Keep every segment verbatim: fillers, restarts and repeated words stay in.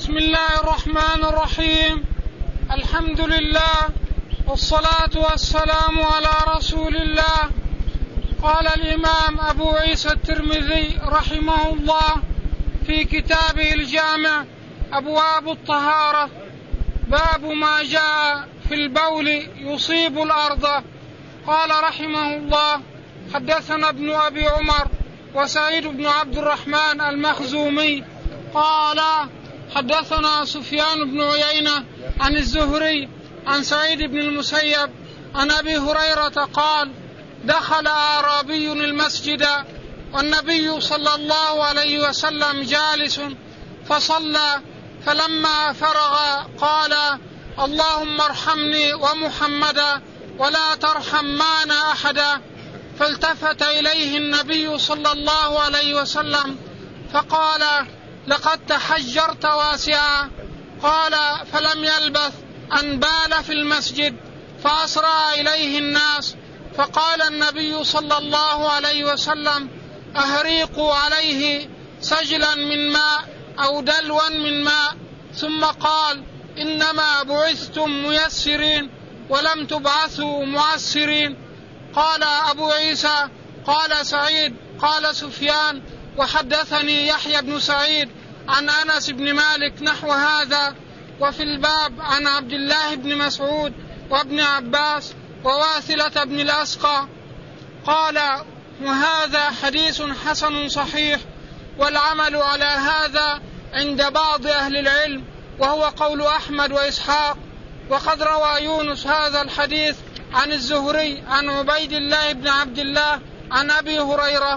بسم الله الرحمن الرحيم. الحمد لله والصلاة والسلام على رسول الله. قال الإمام أبو عيسى الترمذي رحمه الله في كتابه الجامع أبواب الطهارة باب ما جاء في البول يصيب الأرض. قال رحمه الله حدثنا ابن أبي عمر وسعيد بن عبد الرحمن المخزومي قال حدثنا سفيان بن عيينة عن الزهري عن سعيد بن المسيب عن أبي هريرة قال دخل أعرابي المسجد والنبي صلى الله عليه وسلم جالس فصلى، فلما فرغ قال اللهم ارحمني ومحمدا ولا ترحم معنا أحدا، فالتفت إليه النبي صلى الله عليه وسلم فقال لقد تحجرت واسعا. قال فلم يلبث أن بال في المسجد فأسرع إليه الناس، فقال النبي صلى الله عليه وسلم أهريقوا عليه سجلا من ماء أو دلوا من ماء، ثم قال إنما بعثتم ميسرين ولم تبعثوا معسرين. قال أبو عيسى قال سعيد قال سفيان وحدثني يحيى بن سعيد عن أنس بن مالك نحو هذا، وفي الباب عن عبد الله بن مسعود وابن عباس وواثلة بن الأسقى. قال وهذا حديث حسن صحيح، والعمل على هذا عند بعض أهل العلم وهو قول أحمد وإسحاق. وقد روى يونس هذا الحديث عن الزهري عن عبيد الله بن عبد الله عن أبي هريرة.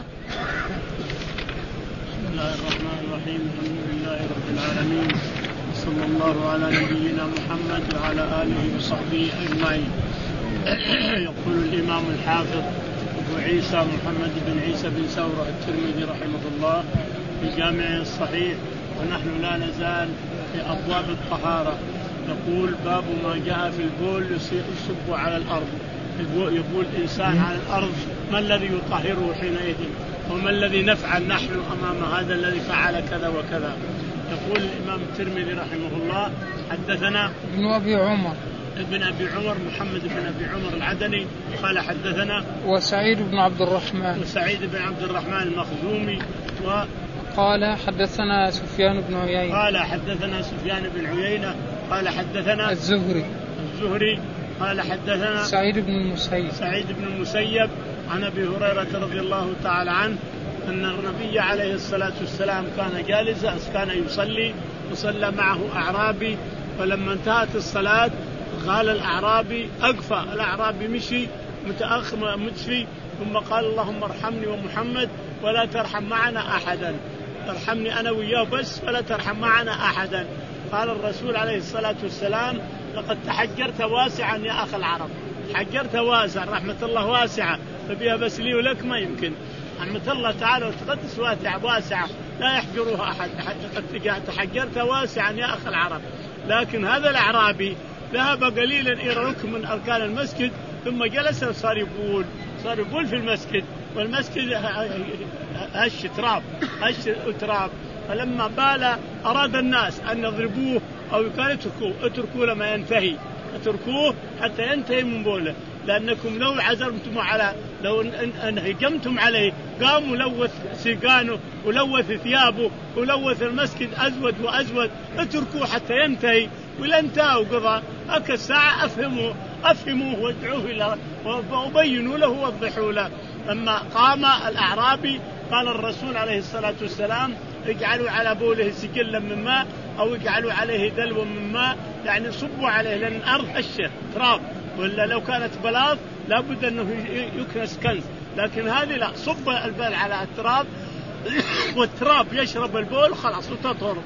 بسم الله الرحمن الرحيم. الحمد لله رب العالمين، صلى الله على نبينا محمد وعلى آله وصحبه أجمعين. يقول الإمام الحافظ أبو عيسى محمد بن عيسى بن ثورة الترمذي رحمه الله في جامعه الصحيح، ونحن لا نزال في أبواب الطهارة. يقول باب ما جاء في البول يصب على الأرض. يقول الإنسان على الأرض ما الذي يطهره حينئذ، وما الذي نفعل نحن أمام هذا الذي فعل كذا وكذا. يقول الإمام الترمذي رحمه الله حدثنا ابن أبي عمر ابن أبي عمر محمد بن أبي عمر العدني قال حدثنا وسعيد بن عبد الرحمن وسعيد بن عبد الرحمن المخزومي و قال حدثنا سفيان بن عيينة قال حدثنا سفيان بن عيينة قال حدثنا الزهري الزهري قال حدثنا سعيد بن المسيب سعيد بن المسيب عن أبي هريرة رضي الله تعالى عنه أن النبي عليه الصلاة والسلام كان جالسا كان يصلي وصلى معه أعرابي، فلما انتهت الصلاة قال الأعرابي أقفى. الأعرابي مشي متأخر متفي، ثم قال اللهم ارحمني ومحمد ولا ترحم معنا أحدا، ارحمني أنا وياه بس ولا ترحم معنا أحدا. قال الرسول عليه الصلاة والسلام لقد تحجرت واسعا يا أخ العرب. حجرت واسعا، رحمة الله واسعة، فبها بس لي ولك ما يمكن. رحمة الله تعالى وتقدس واسعة لا يحجرها أحد. تحجرت واسعا يا أخ العرب. لكن هذا الأعرابي ذهب قليلا إلى ركن من أركان المسجد ثم جلس وصار يبول صار يبول في المسجد، والمسجد هش تراب هش تراب. فلما بال أراد الناس أن يضربوه أو يقال اتركوه اتركوه لما ينتهي اتركوه حتى ينتهي من بوله، لأنكم لو عزمتم على لو أن هجمتم عليه قام ولوث سيقانه ولوث ثيابه ولوث المسجد أزود وأزود. اتركوه حتى ينتهي، ولا انتهى وقضى أك الساعة أفهموه أفهموه وادعوه إلى وبينوا له ووضحوا له. لما قام الأعرابي قال الرسول عليه الصلاة والسلام اجعلوا على بوله سجلا من ماء أو اجعلوا عليه دلوا من ماء، يعني صبوا عليه، لأن الأرض هشة تراب، ولا لو كانت بلاط لابد أنه يكنس كنز، لكن هذه لا، صب البال على التراب والتراب يشرب البول خلاص وتطهر.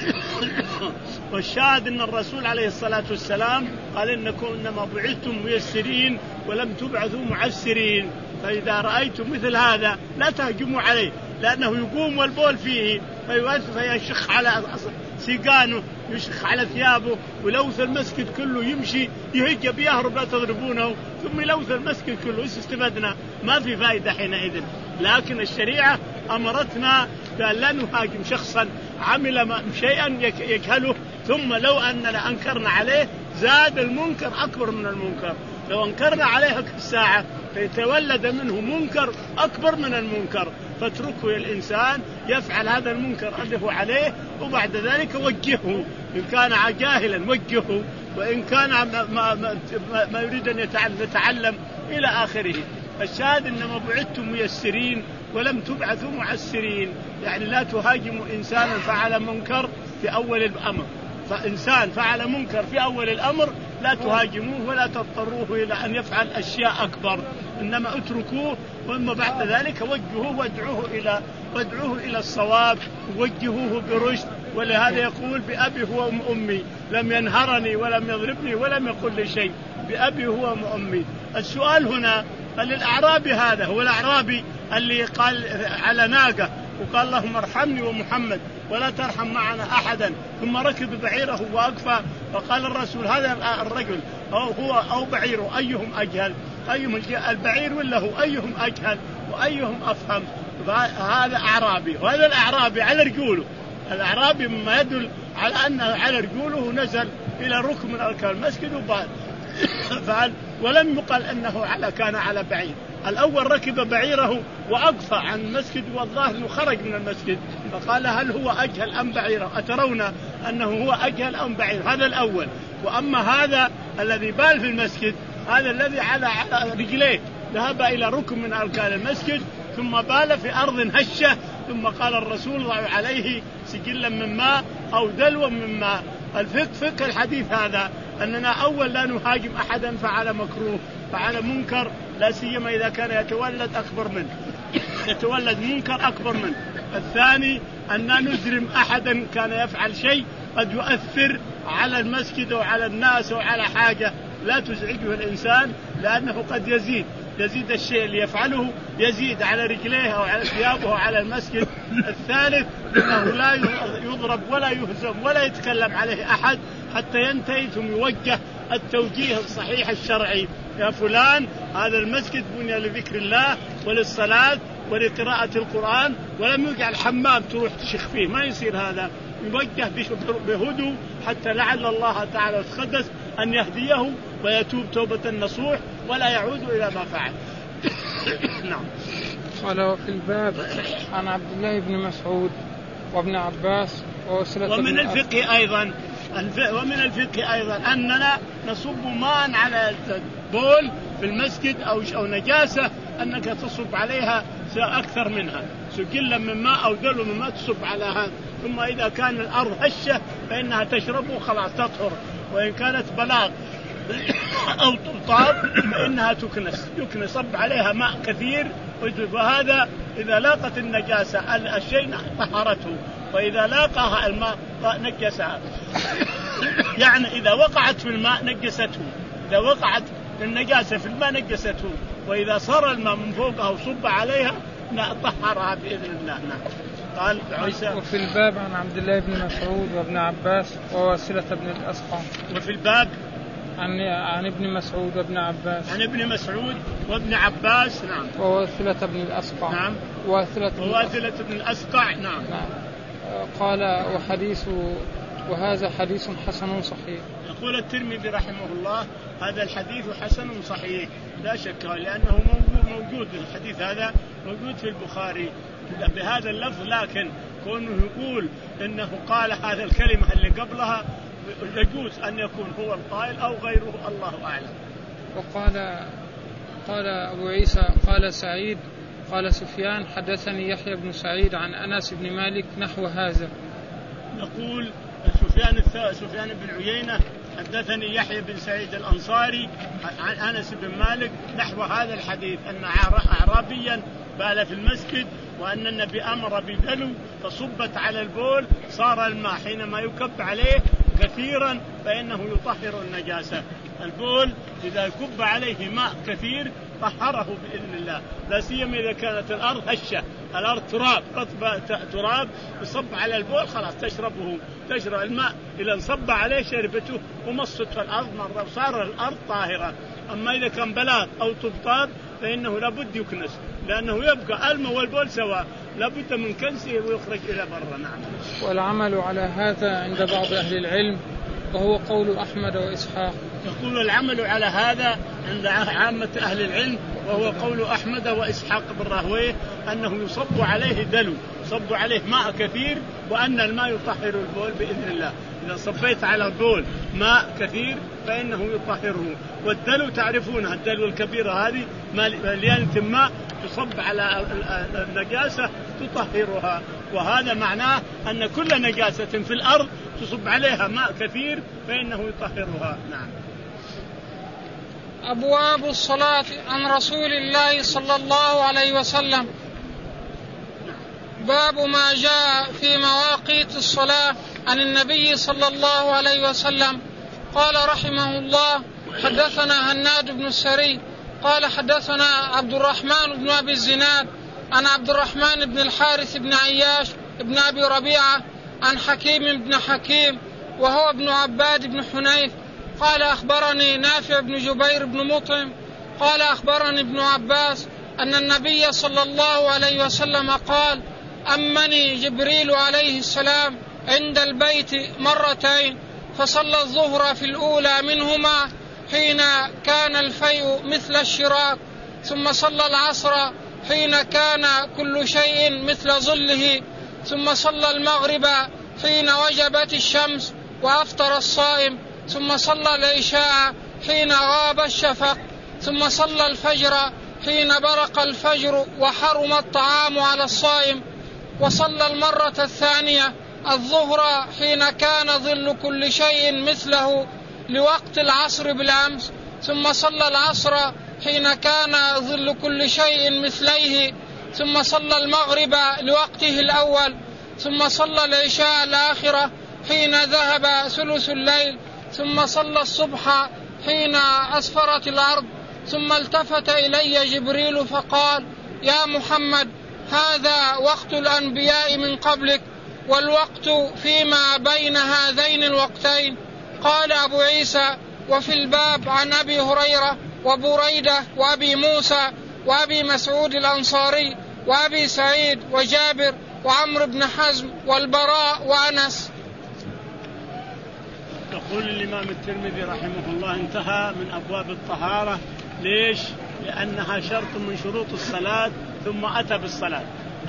والشاهد أن الرسول عليه الصلاة والسلام قال إنكم إنما بعثتم ميسرين ولم تبعثوا معسرين، فإذا رأيتم مثل هذا لا تهجموا عليه، لأنه يقوم والبول فيه فيشخ على سيقانه يشخ على ثيابه ولوث المسجد كله، يمشي يهج بيهرب لا تضربونه ثم يلوث المسجد كله. إيش استفدنا؟ ما في فائدة حينئذ. لكن الشريعة أمرتنا بأن لا نهاجم شخصا عمل شيئا يجهله، ثم لو أننا أنكرنا عليه زاد المنكر أكبر من المنكر. لو أنكرنا عليه الساعة فيتولد منه منكر أكبر من المنكر، فاتركه الإنسان يفعل هذا المنكر الذي هو عليه، وبعد ذلك وجهه. إن كان جاهلا وجهه، وإن كان ما, ما, ما, ما يريد أن يتعلم إلى آخره. الشاهد إنما بعثتم ميسرين ولم تبعثوا معسرين، يعني لا تهاجموا إنسانا فعل منكر في أول الأمر، فإنسان فعل منكر في أول الأمر لا تهاجموه ولا تضطروه إلى أن يفعل أشياء أكبر، إنما اتركوه، وإما بعد ذلك وجهوه وادعوه إلى وادعوه إلى الصواب، ووجهوه برشد. ولهذا يقول بأبي هو أم أمي، لم ينهرني ولم يضربني ولم يقل لي شيء، بأبي هو أم أمي. السؤال هنا قال الأعرابي، هذا هو الأعرابي اللي قال على ناقة وقال اللهم ارحمني ومحمد ولا ترحم معنا أحدا، ثم ركب بعيره وأقفى، فقال الرسول هذا الرجل أو هو أو بعيره أيهم أجهل، أيهم البعير ولا هو، أيهم أجهل وأيهم أفهم. هذا أعرابي، وهذا الأعرابي على رجوله، الأعرابي مما يدل على أنه على رجوله نزل إلى ركن من أركان المسجد وبال فعل، ولم يقل أنه على كان على بعير. الأول ركب بعيره وأقفى عن المسجد، والظاهر أنه خرج من المسجد، فقال هل هو أجهل أم بعيره؟ أترون أنه هو أجهل أم بعير؟ هذا الأول. وأما هذا الذي بال في المسجد، هذا الذي على رجليه ذهب إلى ركن من أركان المسجد ثم بال في أرض هشة، ثم قال الرسول ضع عليه سجلا من ماء أو دلوا من ماء. الفقه فقه الحديث هذا أننا أول لا نهاجم أحدا فعل مكروه فعل منكر، لا سيما إذا كان يتولد أكبر منه يتولد منكر أكبر منه. الثاني أن نزرم أحدا كان يفعل شيء قد يؤثر على المسجد وعلى الناس وعلى حاجة لا تزعجه الإنسان، لأنه قد يزيد يزيد الشيء اللي يفعله يزيد على رجليه أو على ثيابه أو على المسجد. الثالث أنه لا يضرب ولا يهزم ولا يتكلم عليه أحد حتى ينتهي، ثم يوجه التوجيه الصحيح الشرعي، يا فلان هذا المسجد بني لذكر الله وللصلاة ولقراءة القرآن، ولم يجعل حمام تروح تشخ فيه، ما يصير هذا، يوجه بهدوء حتى لعل الله تعالى وتقدس أن يهديه ويتوب توبة نصوح ولا يعود إلى ما فعل. نعم. قال وفي الباب عن عبد الله بن مسعود وابن عباس ووصلة ومن الفقه أيضا ومن الفقه أيضا أننا نصب ماء على البول في المسجد أو أو نجاسة أنك تصب عليها أكثر منها، سجلا من ماء أو دلو من ماء تصب على هذا، ثم إذا كان الأرض هشة فإنها تشربه خلاص تطهر، وإن كانت بلاغ أو طرطاب فإنها تكنس يكنس صب عليها ماء كثير، وهذا إذا لاقت النجاسة الشيء طهرته، وإذا لاقاها الماء نجسها يعني إذا وقعت في الماء نجسته، إذا وقعت النجاسة في الماء نجسته، وإذا صار الماء من فوقها وصب عليها طهرها بإذن الله. قال عيسى وفي الباب عن عبد الله بن مسعود وابن عباس وواسلة بن الأسقع. وفي الباب عن عن ابن مسعود وابن عباس عن ابن مسعود وابن عباس. نعم. وواسلة بن الأسقع. نعم. وواسلة بن, وواسلة بن الأسقع. نعم. نعم. قال وحديث وهذا حديث حسن صحيح. يقول الترمذي رحمه الله هذا الحديث حسن صحيح لا شك، لأنه موجود موجود الحديث هذا موجود في البخاري بهذا اللفظ، لكن كونه يقول إنه قال هذا الكلمة اللي قبلها يجوز أن يكون هو القائل أو غيره، الله أعلم. وقال قال أبو عيسى قال سعيد قال سفيان حدثني يحيى بن سعيد عن أنس بن مالك نحو هذا. نقول سفيان سفيان بن عيينة حدثني يحيى بن سعيد الأنصاري عن أنس بن مالك نحو هذا الحديث، أن أعرابيا بال في المسجد وأن النبي أمر بدلو فصبت على البول صار الماء حينما يكب عليه كثيرا فإنه يطهر النجاسة. البول إذا كب عليه ماء كثير طهره بإذن الله، لا سيما إذا كانت الأرض هشة، الأرض تراب رطبة تراب يصب على البول خلاص تشربه تشرب الماء، إذا انصب عليه شربته ومصت في الأرض مرة صار الأرض طاهرة. أما إذا كان بلاط أو طبطاب فإنه لابد يكنس، لأنه يبقى الماء والبول سواء، لابد من كنسه ويخرج إلى برا. نعم. والعمل على هذا عند بعض أهل العلم وهو قول أحمد وإسحاق. يقول العمل على هذا عند عامة أهل العلم وهو قول أحمد وإسحاق بن راهويه أنه يصب عليه دلو، يصب عليه ماء كثير، وأن الماء يطهر البول بإذن الله. إذا صبيت على البول ماء كثير فإنه يطهره. والدلو تعرفونها، الدلو الكبيرة هذه مليانة ماء تصب على النجاسة تطهرها، وهذا معناه أن كل نجاسة في الأرض تصب عليها ماء كثير فإنه يطهرها. نعم. أبواب الصلاة عن رسول الله صلى الله عليه وسلم. باب ما جاء في مواقيت الصلاة عن النبي صلى الله عليه وسلم. قال رحمه الله: حدثنا هناد بن السري قال حدثنا عبد الرحمن بن أبي الزناد عن عبد الرحمن بن الحارث بن عياش بن أبي ربيعة عن حكيم بن حكيم وهو ابن عباد بن حنيف قال أخبرني نافع بن جبير بن مطعم قال أخبرني ابن عباس أن النبي صلى الله عليه وسلم قال: أمني جبريل عليه السلام عند البيت مرتين، فصلى الظهر في الأولى منهما حين كان الفيء مثل الشراك، ثم صلى العصر حين كان كل شيء مثل ظله، ثم صلى المغرب حين وجبت الشمس وأفطر الصائم، ثم صلى العشاء حين غاب الشفق، ثم صلى الفجر حين برق الفجر وحرم الطعام على الصائم، وصلى المرة الثانية الظهر حين كان ظل كل شيء مثله لوقت العصر بالأمس، ثم صلى العصر حين كان ظل كل شيء مثليه، ثم صلى المغرب لوقته الأول، ثم صلى العشاء الآخرة حين ذهب ثلث الليل، ثم صلى الصبح حين أسفرت الأرض، ثم التفت إلي جبريل فقال: يا محمد، هذا وقت الأنبياء من قبلك، والوقت فيما بين هذين الوقتين. قال أبو عيسى: وفي الباب عن أبي هريرة وبريدة وأبي موسى وأبي مسعود الأنصاري وأبي سعيد وجابر وعمر بن حزم والبراء وأنس. يقول الإمام الترمذي رحمه الله: انتهى من أبواب الطهارة. ليش؟ لأنها شرط من شروط الصلاة، ثم أتى بالصلاة،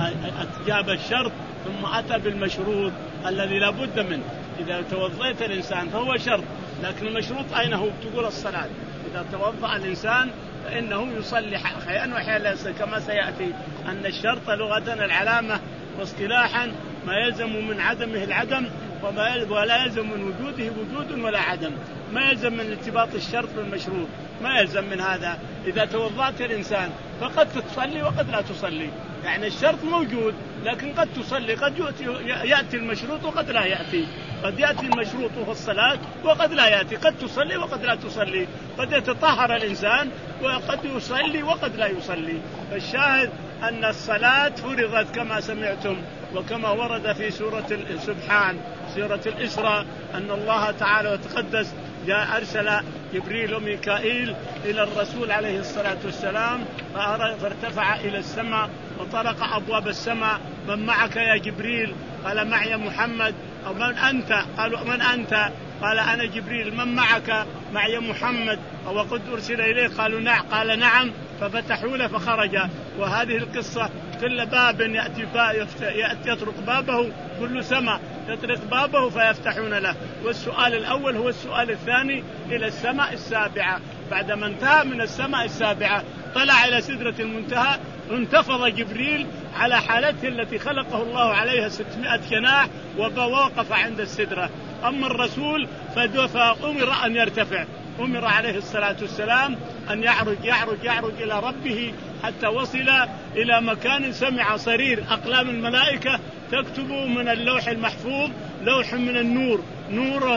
جاب الشرط ثم أتى بالمشروط الذي لا بد منه. إذا توضأت الإنسان فهو شرط، لكن المشروط أين هو؟ تقول الصلاة. إذا توضأ الإنسان فإنه يصلي حياء وحياء، كما سيأتي أن الشرط لغة العلامة، واصطلاحا ما يلزم من عدمه العدم، ولا يلزم من وجوده وجود ولا عدم. ما يلزم من ارتباط الشرط بالمشروط، ما يلزم من هذا. إذا توضأت الإنسان فقد تصلي وقد لا تصلي، يعني الشرط موجود لكن قد تصلي، قد يأتي المشروط وقد لا يأتي، قد يأتي المشروط وهو الصلاة وقد لا يأتي، قد تصلي وقد لا تصلي، قد يتطهر الإنسان وقد يصلي وقد لا يصلي. فالشاهد أن الصلاة فرضت كما سمعتم، وكما ورد في سورة سبحان سورة الإسراء أن الله تعالى وتقدس جاء أرسل جبريل وميكائيل إلى الرسول عليه الصلاة والسلام، فارتفع إلى السماء وطرق أبواب السماء: من معك يا جبريل؟ قال: معي محمد. أو من أنت؟ قالوا: من أنت؟ قال: أنا جبريل. من معك؟ معي محمد. أو قد أرسل إليه؟ قالوا: نعم. قال: نعم. ففتحوا له فخرج. وهذه القصة كل باب يأتي, يأتي يطرق بابه، كل سماء يطرق بابه فيفتحون له. والسؤال الأول هو السؤال الثاني إلى السماء السابعة. بعدما انتهى من السماء السابعة طلع إلى سدرة المنتهى، انتفض جبريل على حالته التي خلقه الله عليها ستمائة جناح ووقف عند السدرة. أما الرسول فأمر أن يرتفع، أمر عليه الصلاة والسلام أن يعرج يعرج يعرج إلى ربه حتى وصل إلى مكان سمع صرير أقلام الملائكة تكتب من اللوح المحفوظ، لوح من النور، نور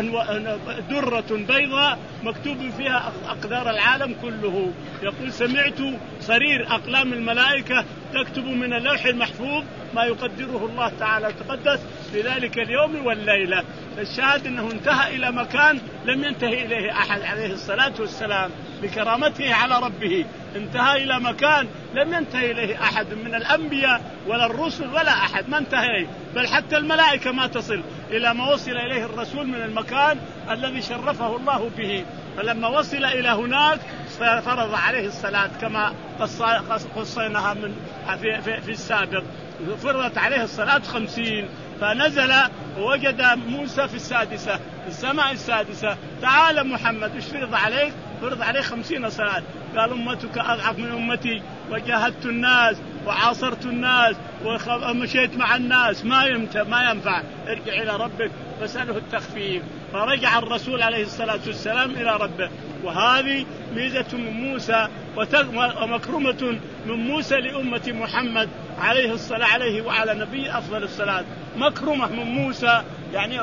درة بيضاء مكتوب فيها أقدار العالم كله. يقول: سمعت صرير أقلام الملائكة تكتب من اللوح المحفوظ ما يقدره الله تعالى وتقدس في ذلك اليوم والليلة. الشاهد أنه انتهى إلى مكان لم ينتهي إليه أحد عليه الصلاة والسلام بكرامته على ربه، انتهى إلى مكان لم ينتهي إليه أحد من الأنبياء ولا الرسل ولا أحد، ما انتهى، بل حتى الملائكة ما تصل إلى ما وصل إليه الرسول من المكان الذي شرفه الله به. فلما وصل إلى هناك فرض عليه الصلاة كما قصيناها من في, في, في السابق، فرضت عليه الصلاة خمسين، فنزل ووجد موسى في السادسة في السماء السادسة، تعال محمد ايش فرض عليك؟ فرض عليه خمسين صلاة. قال أمتك أضعف من أمتي وجاهدت الناس وعاصرت الناس ومشيت مع الناس، ما ينفع ما ينفع ارجع إلى ربك فسأله التخفيف. فرجع الرسول عليه الصلاة والسلام إلى ربه. وهذه ميزة من موسى ومكرمة من موسى لأمة محمد عليه الصلاة عليه وعلى نبي أفضل الصلاة، مكرمة من موسى يعني.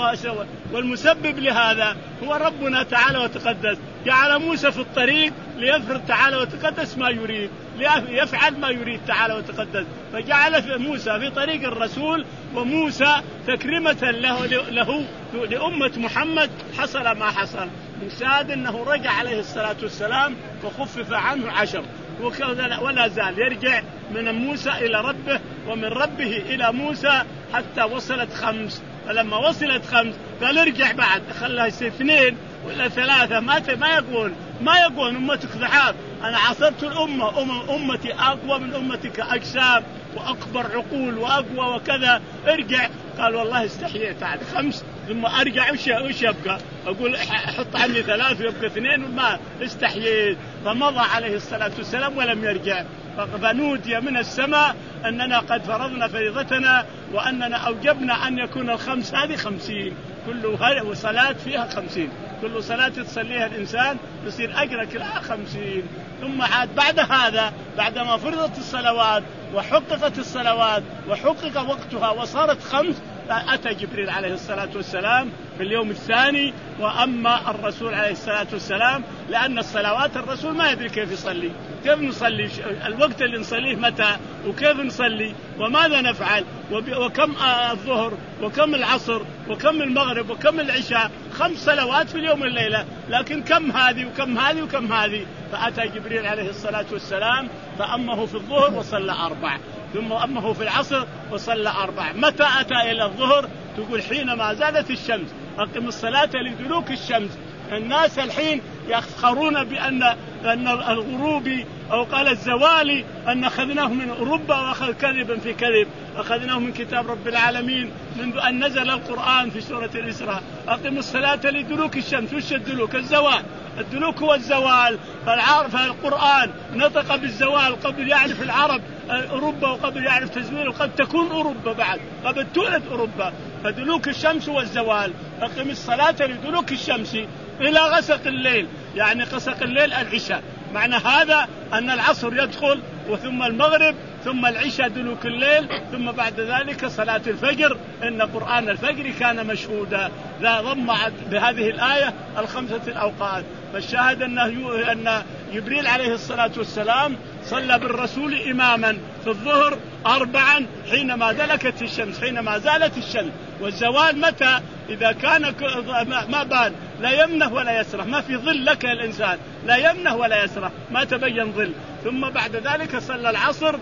والمسبب لهذا هو ربنا تعالى وتقدس، جعل موسى في الطريق ليفعل تعالى وتقدس ما يريد، ليفعل ما يريد تعالى وتقدس، فجعل موسى في طريق الرسول، وموسى تكريمة له, له لأمة محمد حصل ما حصل. مشاهد أنه رجع عليه الصلاة والسلام وخفف عنه عشر، ولا زال يرجع من موسى إلى ربه ومن ربه إلى موسى حتى وصلت خمس. فلما وصلت خمس قال ارجع بعد، خلها اثنين ولا ثلاثة، ما ما يقول ما يقول أمتك ضعاف، أنا عاصرت الأمة، أم أمتي أقوى من أمتك أجسام وأكبر عقول وأقوى وكذا، ارجع. قال والله استحييت على خمس ثم أرجع وش وش يبقى؟ أقول حط عني ثلاث ويبقى اثنين، وما استحييت. فمضى عليه الصلاة والسلام ولم يرجع. فنودي من السماء أننا قد فرضنا فريضتنا وأننا أوجبنا أن يكون الخمس هذه خمسين، كل صلاة فيها خمسين، كل صلاة تصليها الإنسان يصير أجرك لها خمسين. ثم عاد بعد هذا بعدما فرضت الصلوات وحققت الصلوات وحقق وقتها وصارت خمس، أتى جبريل عليه الصلاة والسلام في اليوم الثاني. وأما الرسول عليه الصلاة والسلام لأن الصلوات الرسول ما يدري كيف يصلي، كيف نصلي، الوقت اللي نصليه متى وكيف نصلي وماذا نفعل، وكم الظهر وكم العصر وكم المغرب وكم العشاء، خمس صلوات في اليوم والليلة، لكن كم هذه وكم هذه وكم هذه. فأتى جبريل عليه الصلاة والسلام فأمه في الظهر وصلى أربع، ثم أمه في العصر وصلى أربع. متى أتى إلى الظهر؟ تقول حينما زالت الشمس، أقم الصلاة لدلوك الشمس. الناس الحين يفخرون بأن أن الغروب أو قال الزوالي أن أخذناه من أوروبا وأخذ كذبا في كذب، أخذناه من كتاب رب العالمين منذ أن نزل القرآن في سورة الإسراء. أقم الصلاة لدلوك الشمس. وش الدلوك؟ الزوال. الدلوك هو الزوال. فالقرآن نطق بالزوال قبل يعرف العرب أوروبا وقبل يعرف تزويل، وقد تكون أوروبا بعد قبل تولد أوروبا. فدلوك الشمس والزوال. أقم الصلاة لدلوك الشمس إلى غسق الليل، يعني غسق الليل العشاء. معنى هذا أن العصر يدخل وثم المغرب ثم العشاء دلوك الليل، ثم بعد ذلك صلاة الفجر. إن قرآن الفجر كان مشهودا. لا ضم بهذه الآية الخمسة الأوقات. فالشاهد أن جبريل عليه الصلاة والسلام صلى بالرسول إماما في الظهر أربعا حينما دلكت الشمس، حينما زالت الشمس. والزوال متى؟ إذا كان ما بان لا يمنه ولا يسره، ما في ظل لك الإنسان، لا يمنه ولا يسره، ما تبين ظل. ثم بعد ذلك صلى العصر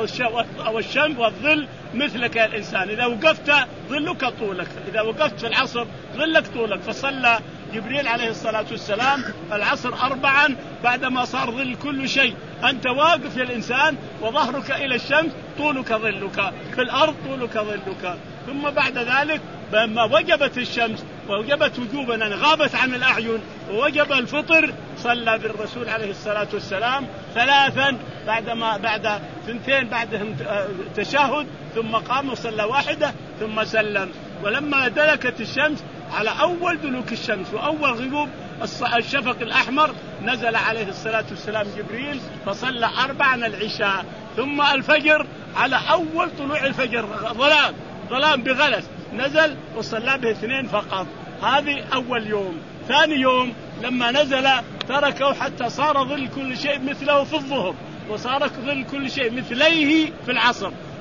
والشمس والظل مثلك الإنسان، إذا وقفت ظلك طولك، إذا وقفت في العصر ظلك طولك. فصلى جبريل عليه الصلاة والسلام العصر أربعا بعدما صار ظل كل شيء. أنت واقف يا الإنسان وظهرك إلى الشمس طولك ظلك، في الأرض طولك ظلك. ثم بعد ذلك لما وجبت الشمس ووجبت وجوبا يعني غابت عن الأعين ووجب الفطر، صلى بالرسول عليه الصلاة والسلام ثلاثا بعدما بعد ثنتين بعدهم تشهد، ثم قام وصلى واحدة ثم سلم. ولما دلكت الشمس على أول دلوك الشمس وأول غروب الشفق الأحمر نزل عليه الصلاة والسلام جبريل فصلى أربعا العشاء. ثم الفجر على أول طلوع الفجر ظلام ظلام بغلس نزل وصلى به اثنين فقط. هذه أول يوم. ثاني يوم لما نزل تركه حتى صار ظل كل شيء مثله في الظهر، وصار ظل كل شيء مثليه في العصر.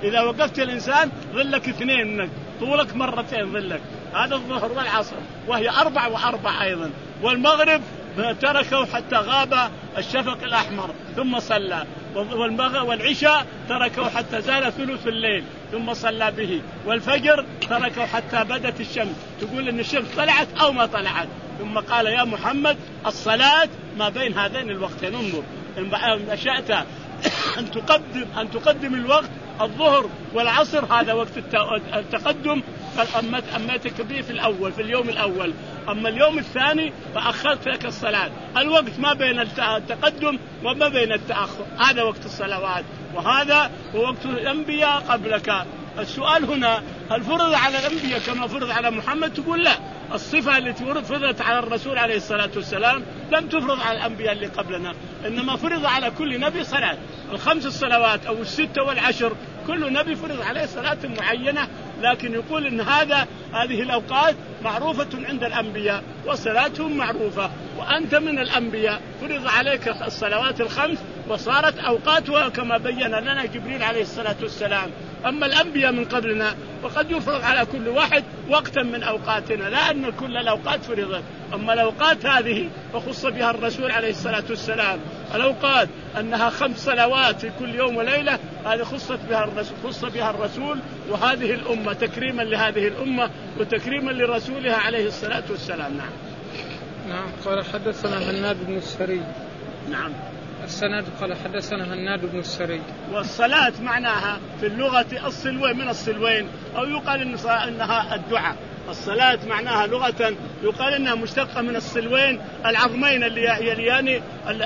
إذا وقفت الإنسان ظلك اثنين منك، طولك مرتين ظلك. هذا الظهر والعصر، وهي أربع وأربع أيضا. والمغرب تركه حتى غاب الشفق الأحمر ثم صلى. والعشاء تركه حتى زال ثلث الليل ثم صلى به. والفجر تركه حتى بدت الشمس، تقول إن الشمس طلعت أو ما طلعت، ثم قال يا محمد الصلاة ما بين هذين الوقتين. انظر إن شئت أن تقدم أن تقدم الوقت الظهر والعصر، هذا وقت التقدم، أمتك به في الأول في اليوم الأول. أما اليوم الثاني فأخرت لك الصلاة. الوقت ما بين التقدم وما بين التأخر، هذا وقت الصلوات، وهذا هو وقت الأنبياء قبلك. السؤال هنا هل فرض على الأنبياء كما فرض على محمد؟ تقول لا، الصفة التي فرضت على الرسول عليه الصلاة والسلام لم تفرض على الأنبياء اللي قبلنا، إنما فرض على كل نبي صلاة. الخمس الصلوات أو الستة والعشر كل نبي فرض عليه صلاة معينة، لكن يقول إن هذا هذه الأوقات معروفة عند الأنبياء وصلاتهم معروفة، وأنت من الأنبياء فرض عليك الصلوات الخمس وصارت أوقاتها كما بين لنا جبريل عليه الصلاة والسلام. أما الأنبياء من قبلنا وقد يفرض على كل واحد وقتا من أوقاتنا، لا أن كل الأوقات فرضت. أما الأوقات هذه فخص بها الرسول عليه الصلاة والسلام. الأوقات أنها خمس صلوات في كل يوم وليلة، هذه خصت بها الرسول خص بها الرسول وهذه الأمة تكريما لهذه الأمة وتكريما لرسولها عليه الصلاة والسلام. نعم. نعم. قال حدثنا هناد بن السري. نعم. السند قال حدثنا هناد بن السري. والصلاة معناها في اللغة الصلوين من الصلوين، أو يقال إنها الدعاء. الصلاة معناها لغة يقال إنها مشتقة من الصلوين العظمين اللي يليان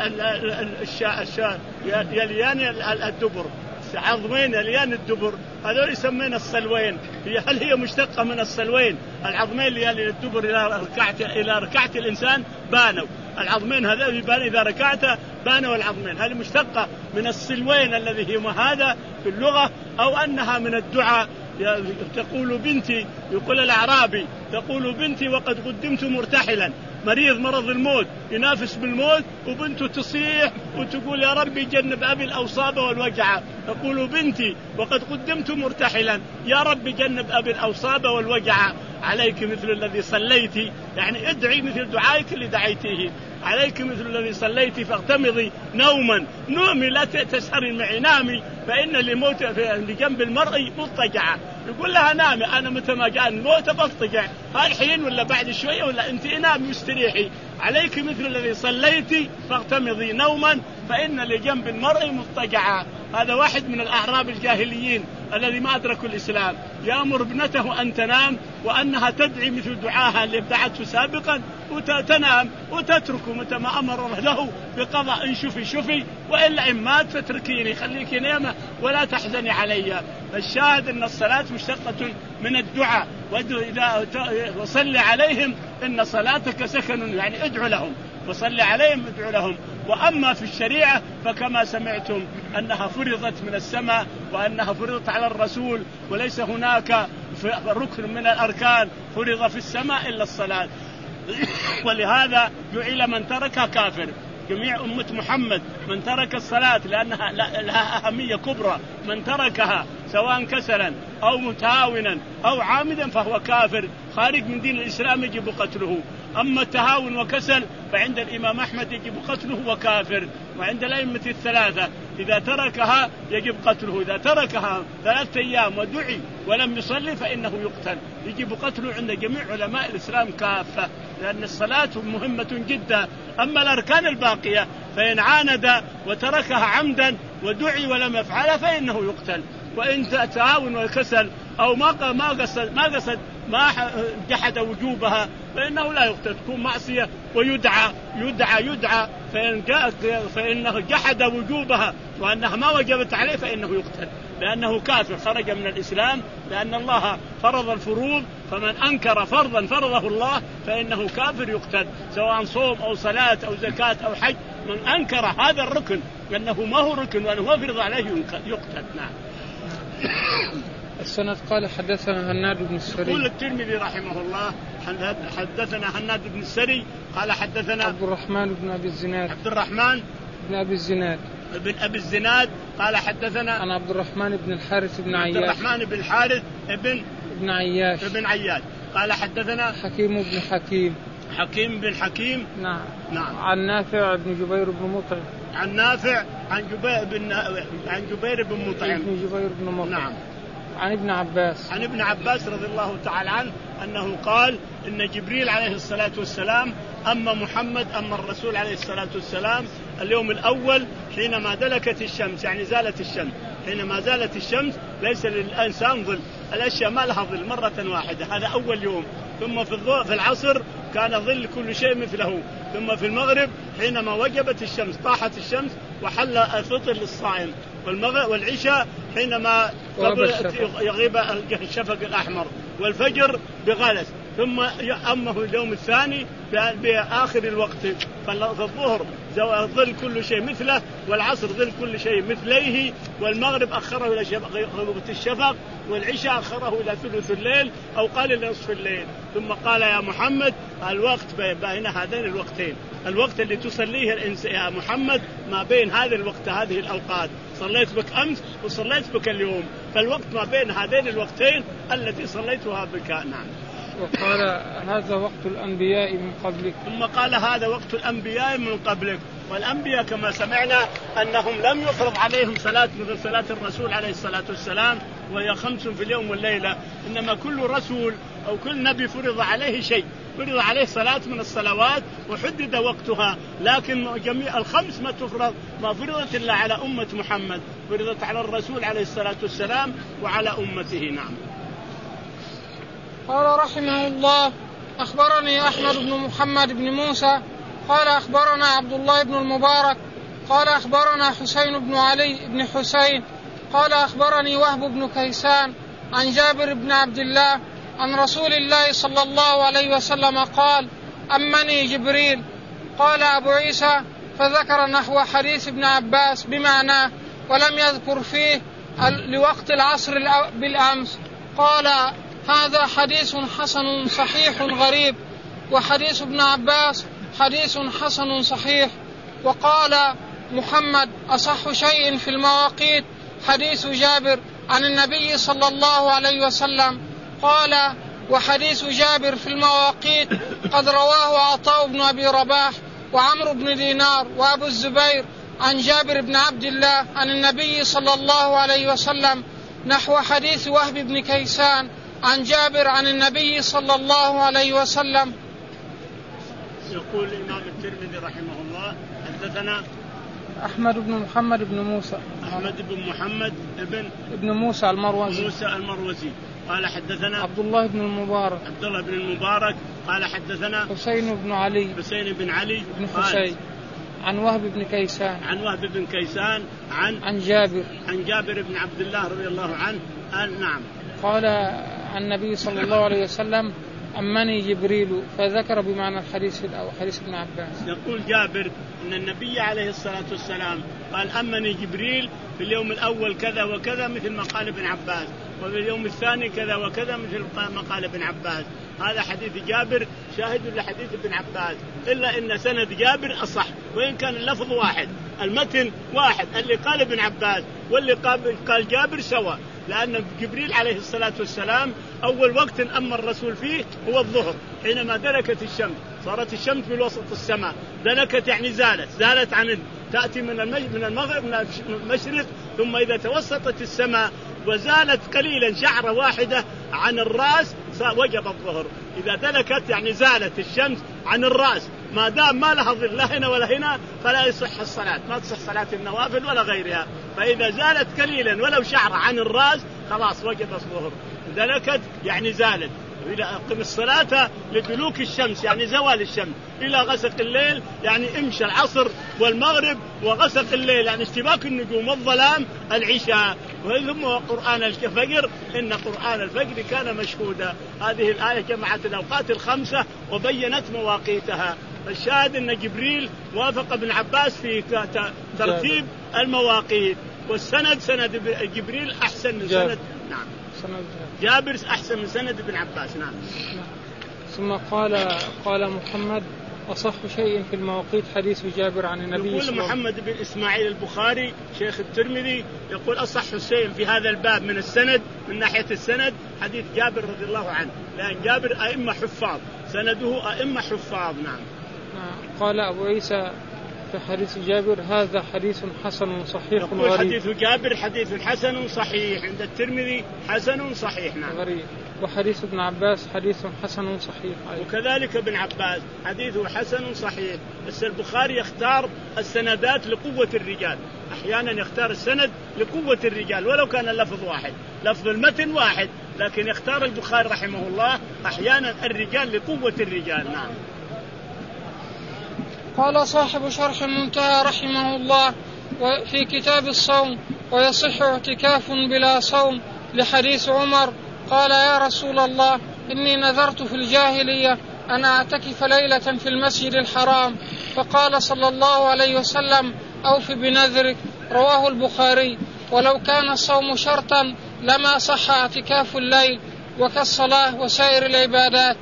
يليان الدبر، عظمين يليان الدبر، هذول يسمين الصلوين. هل هي مشتقة من الصلوين العظمين اللي يلي الدبر إلى ركعت إلى ركعت الإنسان بانوا العظمين، هذا يبان إذا ركعت بانوا العظمين، هذه مشتقة من الصلوين الذي هي هذا في اللغة، أو أنها من الدعاء. تقول بنتي، يقول الأعرابي تقول بنتي وقد قدمت مرتحلا، مريض مرض الموت ينافس بالموت وبنته تصيح وتقول يا ربي جنب أبي الأوصاب والوجع. تقول بنتي وقد قدمت مرتحلا، يا ربي جنب أبي الأوصاب والوجع. عليك مثل الذي صليتي، يعني ادعي مثل دعائك اللي دعيتيه. عليك مثل الذي صليتي فاغتمضي نوما، نومي لا تسهري معي، نامي فإن اللي موت في جنب المرء مضطجعة. يقول لها نامي، أنا متى ما جاء الموت بضطجع، هالحين ولا بعد شوية ولا أنت نامي واستريحي. عليك مثل الذي صليتي فاغتمضي نوما فإن لجنب المرء مضطجعة. هذا واحد من الأعراب الجاهليين الذي ما أدركوا الإسلام، يأمر ابنته أن تنام وأنها تدعي مثل دعاها اللي ابتعته سابقا وتنام وتتركه متى ما أمر له بقضاء إن شفي شفي، وإلا إن مات فتركيني خليك نيمة ولا تحزني علي. الشاهد أن الصلاة مشتقة من الدعاء، وإذا وصلي عليهم إن صلاتك سكن، يعني ادعو لهم وصلي عليهم ادعو لهم. وأما في الشريعة فكما سمعتم أنها فرضت من السماء وأنها فرضت على الرسول، وليس هناك ركن من الأركان فرض في السماء إلا الصلاة. ولهذا جعل من تركها كافر. جميع أمة محمد من ترك الصلاة لأنها لها أهمية كبرى، من تركها سواء كسلا أو متهاونا أو عامدا فهو كافر خارج من دين الإسلام يجب قتله. أما التهاون وكسل فعند الإمام أحمد يجب قتله وكافر، وعند الأئمة الثلاثة إذا تركها يجب قتله. إذا تركها ثلاثة أيام ودعي ولم يصلي فإنه يقتل، يجب قتله عند جميع علماء الإسلام كافة، لأن الصلاة مهمة جدا. أما الأركان الباقية فإن عاند وتركها عمدا ودعي ولم يفعلها فإنه يقتل. وإن تهاون والكسل أو ما ما قصد ما قصد ما جحد وجوبها فإنه لا يقتل، تكون معصية ويدعى يدعى يدعى فإن فإنه جحد وجوبها وأنها ما وجبت عليه فإنه يقتل، لأنه كافر خرج من الإسلام، لأن الله فرض الفروض، فمن أنكر فرضا فرضه الله فإنه كافر يقتل، سواء صوم أو صلاة أو زكاة أو حج. من أنكر هذا الركن لأنه ما هو ركن وأنه ما فرض عليه يقتل. نعم. السند قال حدثنا هناد بن السري. يقول الترمذي رحمه الله حدثنا هناد بن السري قال حدثنا عبد الرحمن بن أبي الزناد. عبد الرحمن بن أبي الزناد بن أبي الزناد قال حدثنا عن عبد الرحمن بن الحارث بن عياش. عبد الرحمن بن الحارث ابن ابن عياش ابن عياش. قال حدثنا حكيم بن حكيم حكيم بن حكيم. نعم. نعم. عن نافع بن جبير بن مطعم. عن نافع عن جبير بن عن جبير بن مطعم. بن جبير بن مطعم. نعم. عن ابن عباس. عن ابن عباس رضي الله تعالى عنه أنه قال إن جبريل عليه الصلاة والسلام أما محمد أما الرسول عليه الصلاة والسلام اليوم الأول حينما دلكت الشمس، يعني زالت الشمس. حينما زالت الشمس ليس للإنسان ظل، الأشياء ما لها ظل مرة واحدة، هذا أول يوم. ثم في الضوء في العصر كان ظل كل شيء مثله. ثم في المغرب حينما وجبت الشمس طاحت الشمس وحل الفطر للصائم. والمغرب والعشاء حينما يغيب الشفق الأحمر. والفجر بغلس. ثم أمه اليوم الثاني بآخر الوقت. فالظهر ظل كل شيء مثله، والعصر ظل كل شيء مثليه، والمغرب أخره إلى غروب الشفق، والعشاء أخره إلى ثلث الليل أو قال إلى نصف الليل. ثم قال يا محمد الوقت بين هذين الوقتين، الوقت اللي تصليه الإنسان يا محمد ما بين هذا الوقت هذه الأوقات، صليت بك أمس وصليت بك اليوم، فالوقت ما بين هذين الوقتين التي صليتها بك. نعم. وقال هذا وقت الأنبياء من قبلك. ثم قال هذا وقت الأنبياء من قبلك. والأنبياء كما سمعنا أنهم لم يفرض عليهم صلاة مثل صلاة الرسول عليه الصلاة والسلام وهي خمس في اليوم والليلة، إنما كل رسول أو كل نبي فرض عليه شيء، فرض عليه صلاة من الصلوات وحدد وقتها، لكن جميع الخمس ما تفرض ما فرضت إلا على أمة محمد، فرضت على الرسول عليه الصلاة والسلام وعلى أمته. نعم. قال رحمه الله أخبرني أحمد بن محمد بن موسى قال أخبرنا عبد الله بن المبارك قال أخبرنا حسين بن علي بن حسين قال أخبرني وهب بن كيسان عن جابر بن عبد الله عن رسول الله صلى الله عليه وسلم قال أمني جبريل. قال أبو عيسى فذكر نحو حديث ابن عباس بمعناه ولم يذكر فيه لوقت العصر بالأمس. قال هذا حديث حسن صحيح غريب، وحديث ابن عباس حديث حسن صحيح. وقال محمد أصح شيء في المواقيت حديث جابر عن النبي صلى الله عليه وسلم. قال وحديث جابر في المواقيت قد رواه عطاء بن أبي رباح وعمرو بن دينار وأبو الزبير عن جابر بن عبد الله عن النبي صلى الله عليه وسلم نحو حديث وهب بن كيسان عن جابر عن النبي صلى الله عليه وسلم. يقول الإمام الترمذي رحمه الله حدثنا أحمد بن محمد بن موسى أحمد بن محمد ابن ابن موسى المروزي موسى المروزي قال حدثنا عبد الله بن المبارك عبد الله بن المبارك قال حدثنا حسين بن علي حسين بن علي بن حسين عن وهب بن كيسان عن وهب بن كيسان عن عن جابر عن جابر بن عبد الله رضي الله عنه. نعم. قال عن النبي صلى الله عليه وسلم أمني جبريل، فذكر بمعنى الحديث الأول حديث ابن عباس. يقول جابر أن النبي عليه الصلاة والسلام قال أمني جبريل في اليوم الأول كذا وكذا مثل ما قال ابن عباس، وفي اليوم الثاني كذا وكذا مثل ما قال ابن عباس. هذا حديث جابر شاهد لحديث ابن عباس، إلا إن سند جابر أصح، وإن كان اللفظ واحد المتن واحد، اللي قال ابن عباس واللي قال جابر سوا، لأن جبريل عليه الصلاة والسلام أول وقت أما الرسول فيه هو الظهر حينما دلكت الشمس، صارت الشمس في وسط السماء، دلكت يعني زالت زالت عن تأتي من من المغرب من المشرق، ثم إذا توسطت السماء وزالت قليلا شعرة واحدة عن الرأس وجب الظهر. إذا دلكت يعني زالت الشمس عن الرأس، ما دام ما لها ظل لا هنا ولا هنا فلا يصح الصلاة، ما تصح صلاة النوافل ولا غيرها. فإذا زالت قليلا ولو شعرة عن الرأس خلاص وجب الظهر. دلكت يعني زالت. إلى أقم الصلاة لدلوك الشمس يعني زوال الشمس، إلى غسق الليل يعني امشى العصر والمغرب، وغسق الليل يعني اشتباك النجوم والظلام العشاء. ثم قرآن الفجر إن قرآن الفجر كان مشهودا. هذه الآية جمعت الأوقات الخمسة وبينت مواقيتها. الشاهد أن جبريل وافق ابن عباس في ترتيب المواقيت، والسند سند جبريل أحسن من سند نعم جابر أحسن من سند ابن عباس. نعم. ثم قال قال محمد أصح شيء في المواقيت حديث جابر عن النبي. يقول محمد بن إسماعيل البخاري شيخ الترمذي يقول أصح شيء في هذا الباب من السند من ناحية السند حديث جابر رضي الله عنه، لأن جابر أئمة حفاظ، سنده أئمة حفاظ. نعم. قال أبو عيسى في حديث جابر هذا حديث حسن صحيح غريب. حديث جابر حديث حسن صحيح عند الترمذي، حسن صحيح. نعم. غريب. وحديث ابن عباس حديث حسن صحيح. وكذلك ابن عباس حديثه حسن صحيح. بس البخاري يختار السندات لقوة الرجال، أحيانا يختار السند لقوة الرجال ولو كان اللفظ واحد، لفظ المتن واحد، لكن يختار البخاري رحمه الله أحيانا الرجال لقوة الرجال. نعم. قال صاحب شرح المنتهى رحمه الله في كتاب الصوم: ويصح اعتكاف بلا صوم لحديث عمر قال: يا رسول الله إني نذرت في الجاهلية أن أعتكف ليلة في المسجد الحرام، فقال صلى الله عليه وسلم: أوف بنذرك. رواه البخاري. ولو كان الصوم شرطا لما صح اعتكاف الليل وكالصلاة وسائر العبادات.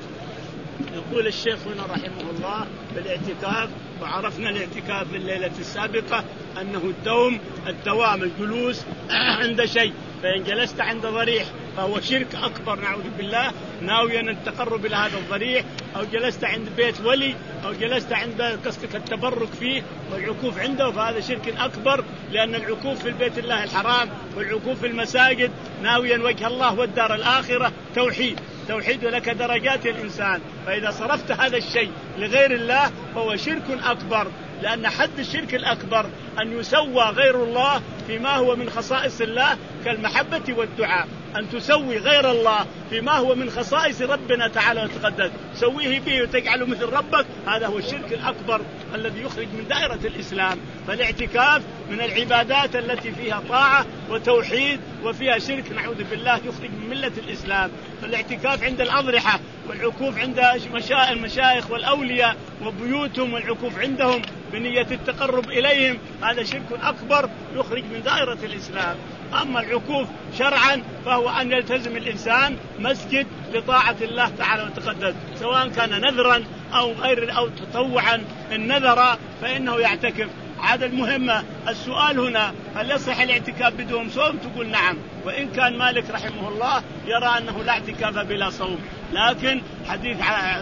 يقول الشيخ هنا رحمه الله بالاعتكاف، وعرفنا الاعتكاف في الليلة السابقة أنه الدوم الدوام الجلوس عند شيء، فإن جلست عند ضريح فهو شرك أكبر نعوذ بالله ناويا التقرب إلى هذا الضريح، أو جلست عند بيت ولي، أو جلست عند قصدك التبرك فيه والعكوف عنده، فهذا شرك أكبر، لأن العكوف في البيت الله الحرام والعكوف في المساجد ناويا وجه الله والدار الآخرة توحيد توحيد لك درجات الإنسان، فإذا صرفت هذا الشيء لغير الله فهو شرك أكبر، لأن حد الشرك الأكبر أن يسوى غير الله فيما هو من خصائص الله كالمحبة والدعاء، أن تسوي غير الله فيما هو من خصائص ربنا تعالى وتقدس سويه به وتجعله مثل ربك، هذا هو الشرك الأكبر الذي يخرج من دائرة الإسلام. فالاعتكاف من العبادات التي فيها طاعة وتوحيد وفيها شرك نعوذ بالله يخرج من ملة الإسلام. فالاعتكاف عند الأضرحة والعكوف عند المشايخ والأولياء وبيوتهم والعكوف عندهم بنية التقرب إليهم هذا شرك أكبر يخرج من دائرة الإسلام. أما العكوف شرعا فهو أن يلتزم الإنسان مسجد لطاعة الله تعالى وتقدس، سواء كان نذرا أو غير أو تطوعا. النذر فإنه يعتكف. عاد المهمة السؤال هنا هل يصح الاعتكاف بدون صوم؟ تقول نعم، وإن كان مالك رحمه الله يرى أنه لا اعتكاف بلا صوم، لكن حديث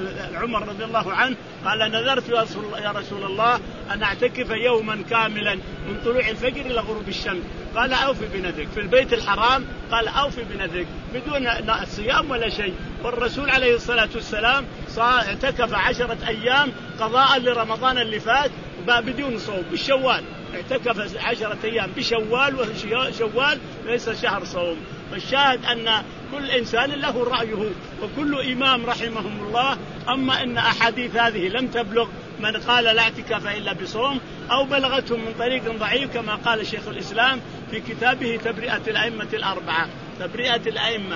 عمر رضي الله عنه قال: نذرت يا رسول الله أن أعتكف يوما كاملا من طلوع الفجر إلى غروب الشمس، قال: أوفي بنذرك. في البيت الحرام قال: أوفي بنذرك بدون صيام ولا شيء. والرسول عليه الصلاة والسلام اعتكف عشرة أيام قضاء لرمضان اللي فات بدون صوم بالشوال، اعتكف عشرة أيام بشوال، وشوال ليس شهر صوم. فالشاهد أن كل إنسان له رأيه وكل إمام رحمهم الله. أما أن أحاديث هذه لم تبلغ من قال لا اعتكاف إلا بصوم، أو بلغتهم من طريق ضعيف كما قال شيخ الإسلام في كتابه تبرئة الأئمة الأربعة، تبرئة الأئمة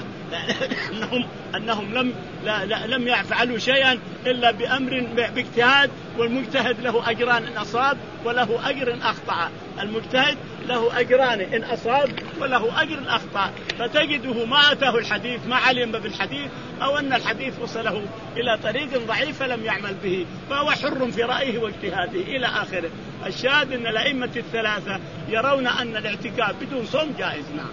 أنهم أنهم لم لا لا لم يفعلوا شيئا إلا بأمر باجتهاد، والمجتهد له أجران إن أصاب وله أجر إن أخطأ. المجتهد له أجران إن أصاب وله أجر إن أخطأ، فتجده ما أتاه الحديث ما علم بالحديث، أو أن الحديث وصله إلى طريق ضعيف فلم يعمل به، فهو حر في رأيه واجتهاده إلى آخره. الشاهد أن الأئمة الثلاثة يرون أن الاعتكاف بدون صوم جائز. نعم.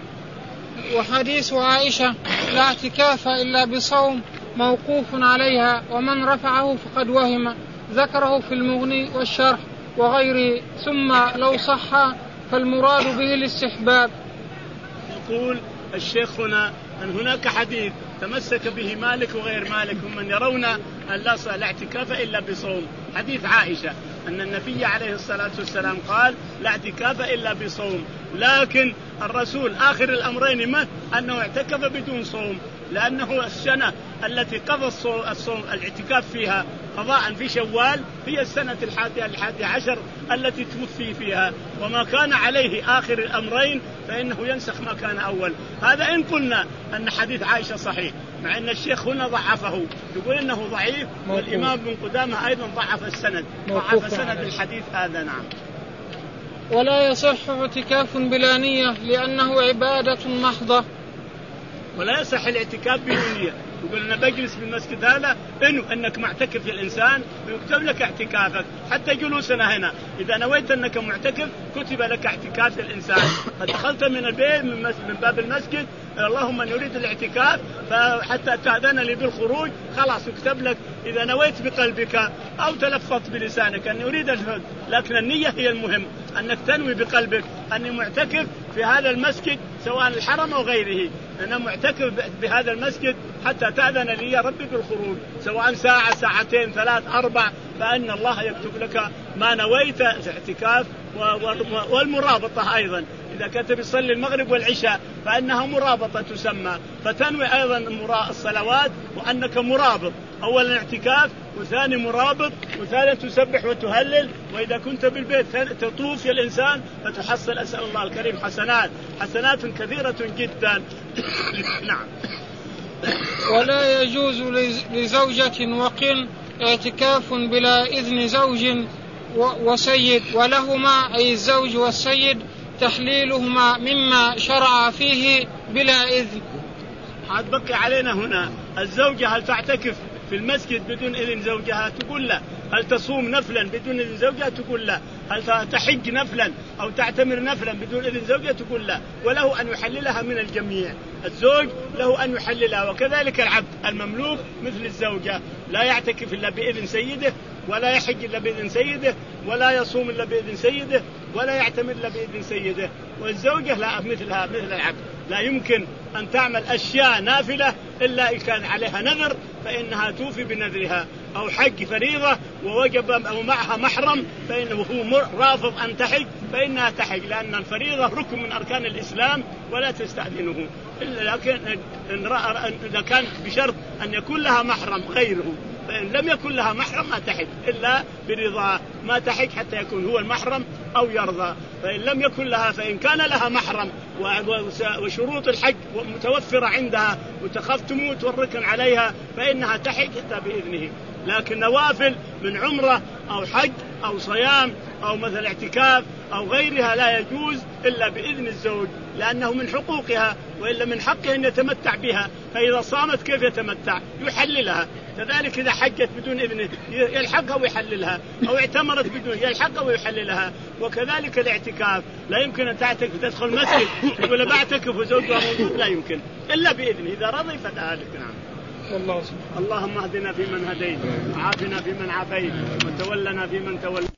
وحديث عائشة لا اعتكاف إلا بصوم موقوف عليها، ومن رفعه فقد وهم، ذكره في المغني والشرح وغيره. ثم لو صح فالمراد به الاستحباب. يقول الشيخ هنا أن هناك حديث تمسك به مالك وغير مالك ومن يرون أن لا اعتكاف إلا بصوم، حديث عائشة أن النبي عليه الصلاة والسلام قال لا اعتكاف إلا بصوم، لكن الرسول آخر الأمرين ما أنه اعتكف بدون صوم، لأنه السنة التي قضى الصوم, الصوم الاعتكاف فيها قضاء في شوال هي السنة الحادية الحادية عشر التي توفي فيها، وما كان عليه آخر الأمرين فإنه ينسخ ما كان أول. هذا إن قلنا أن حديث عائشة صحيح، مع أن الشيخ هنا ضعفه، يقول إنه ضعيف، والإمام بن قدامة أيضا ضعف السند، ضعف سند الحديث هذا. نعم. ولا يصح اعتكاف بلا نية لأنه عبادة محضة. ولا يصح الاعتكاف بدون نية، يقول أنا بجلس في المسجد هذا إنه أنك معتكف الإنسان ويكتب لك اعتكافك حتى جلوسنا هنا. إذا نويت أنك معتكف كتب لك اعتكاف الإنسان. قد دخلت من البيت من, من باب المسجد اللهم من يريد الاعتكاف فحتى تأذن لي بالخروج خلاص يكتب لك. إذا نويت بقلبك أو تلفظت بلسانك أن يريد الفرد، لكن النية هي المهم، أنك تنوي بقلبك أني معتكف في هذا المسجد سواء الحرم أو غيره، أنا معتكف بهذا المسجد حتى تأذن لي يا ربي بالخروج سواء ساعة ساعتين ثلاث أربع، فإن الله يكتب لك ما نويت اعتكاف. والمرابطة أيضا إذا كنت بتصلي المغرب والعشاء فإنها مرابطة تسمى، فتنوي أيضا الصلوات وأنك مرابط، أولا اعتكاف وثاني مرابط وثالث تسبح وتهلل. وإذا كنت بالبيت تطوف يا الإنسان فتحصل أسأل الله الكريم حسنات حسنات كثيرة جدا. نعم. ولا يجوز لزوجة وقن اعتكاف بلا إذن زوج وسيد، ولهما أي الزوج والسيد تحليلهما مما شرع فيه بلا إذن. عاد بقي علينا هنا الزوجة هل تعتكف في المسجد بدون إذن زوجها؟ تقول لا. هل تصوم نفلا بدون إذن زوجها؟ تقول لا. هل تحج نفلا أو تعتمر نفلا بدون إذن زوجها؟ تقول لا. وله أن يحللها من الجميع، الزوج له أن يحللها، وكذلك العبد المملوك مثل الزوجة لا يعتكف إلا بإذن سيده، ولا يحج إلا بإذن سيده، ولا يصوم إلا بإذن سيده، ولا يعتمر إلا بإذن سيده. والزوجة لا مثلها مثل العبد، لا يمكن أن تعمل أشياء نافلة إلا إن كان عليها نذر فإنها توفي بنذرها، أو حج فريضة ووجب أو معها محرم فإنه هو رافض أن تحج فإنها تحج، لأن الفريضة ركن من أركان الإسلام ولا تستأذنه إلا لكن إذا كان بشرط أن يكون لها محرم غيره، فإن لم يكن لها محرم ما تحج إلا برضاه، ما تحج حتى يكون هو المحرم أو يرضى. فإن لم يكن لها، فإن كان لها محرم وشروط الحج متوفرة عندها وتخاف تموت والركن عليها فإنها تحج حتى بإذنه. لكن نوافل من عمرة أو حج أو صيام أو مثل اعتكاف أو غيرها لا يجوز إلا بإذن الزوج، لأنه من حقوقها، وإلا من حقه أن يتمتع بها. فإذا صامت كيف يتمتع؟ يحللها. كذلك إذا حجت بدون إذنه يلحقها ويحللها، أو اعتمرت بدون يلحقها ويحللها. وكذلك الاعتكاف لا يمكن أن تعتكف تدخل مسجد تقول بعتكف وزوجها موجود، لا يمكن إلا بإذنه، إذا رضي فذلك. نعم. الله اللهم اهدنا فيمن هديت، وعافنا فيمن عافيت، وتولنا فيمن توليت.